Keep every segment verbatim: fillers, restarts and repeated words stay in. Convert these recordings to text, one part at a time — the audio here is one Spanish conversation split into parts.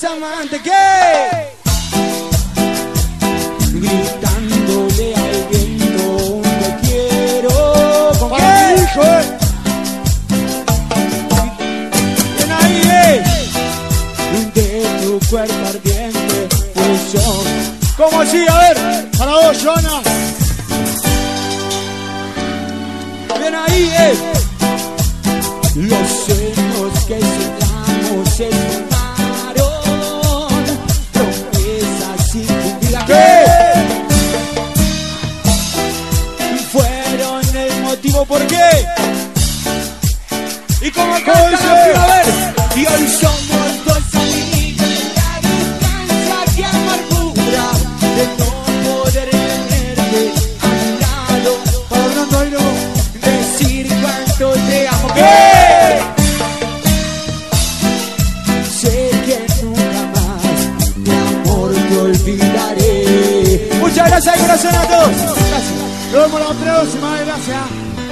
amantes, ¿qué? Gritándole al viento, te quiero. ¿Con qué? Hijo, eh. Bien ahí, eh. De tu cuerpo ardiente, pues yo. ¿Cómo así? A ver. Para vos, Joana. Bien ahí, eh. Los sueños que soñamos se fumaron, promesas sin cumplir. ¿Qué? Fueron el motivo por qué. Y como canta la primavera. Y hoy somos dos amigos de la distancia que amargura de no poder tenerte a mi lado. Para Brando, ahí no. Decir cuánto te amo. ¿Qué? Sé que nunca más, mi amor, te olvidaré. Muchas gracias, corazón a todos. Gracias. Nos vemos la próxima, gracias.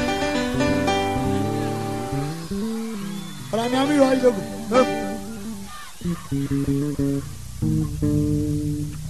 Para mi amigo ahí, loco.